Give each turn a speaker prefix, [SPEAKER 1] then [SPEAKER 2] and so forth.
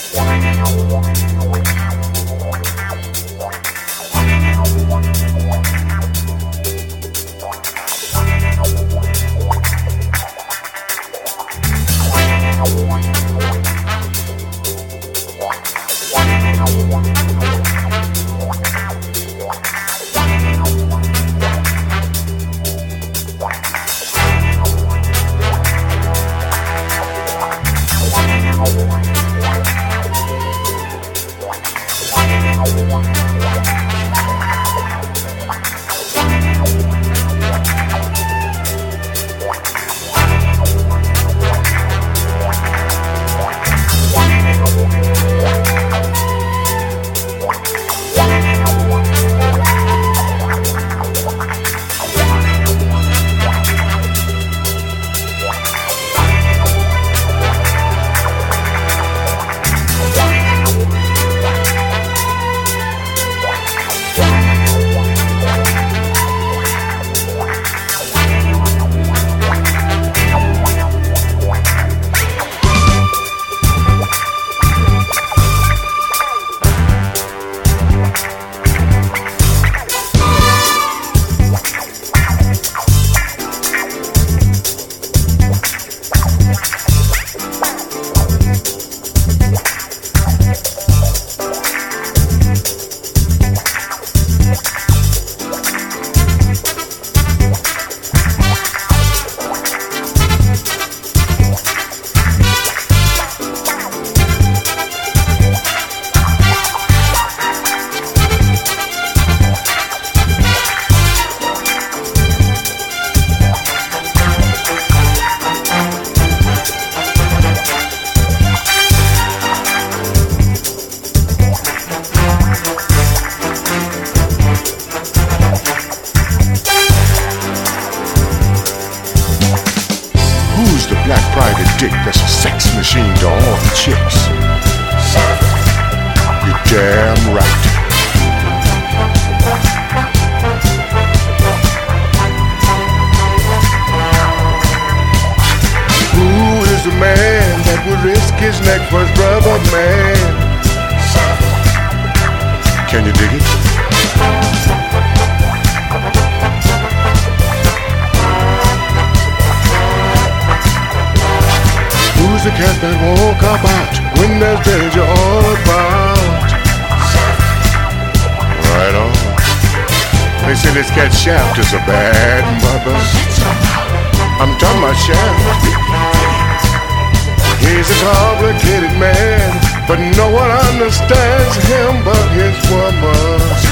[SPEAKER 1] dick that's a sex machine to all the chicks. You're damn right. Who is the man that would risk his neck for his brother, man? Can you dig it? Who's the cat that won't cop out when there's danger all about? Right on. They say this cat Shaft is a bad mother. I'm talking about Shaft. He's a complicated man, but no one understands him but his woman.